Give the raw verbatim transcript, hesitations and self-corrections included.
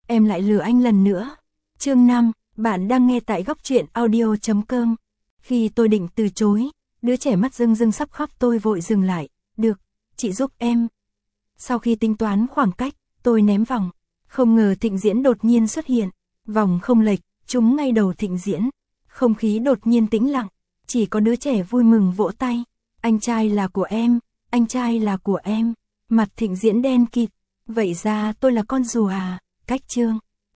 em lại lừa anh lần nữa. Chương năm, bạn đang nghe tại góc truyện audio chấm com. Khi tôi định từ chối, đứa trẻ mắt rưng rưng sắp khóc tôi vội dừng lại. Được, chị giúp em. Sau khi tính toán khoảng cách, tôi ném vòng. Không ngờ Thịnh Diễn đột nhiên xuất hiện. Vòng không lệch, trúng ngay đầu Thịnh Diễn. Không khí đột nhiên tĩnh lặng, chỉ có đứa trẻ vui mừng vỗ tay. Anh trai là của em, anh trai là của em. Mặt Thịnh Diễn đen kịt. Vậy ra tôi là con rùa à, cách chương.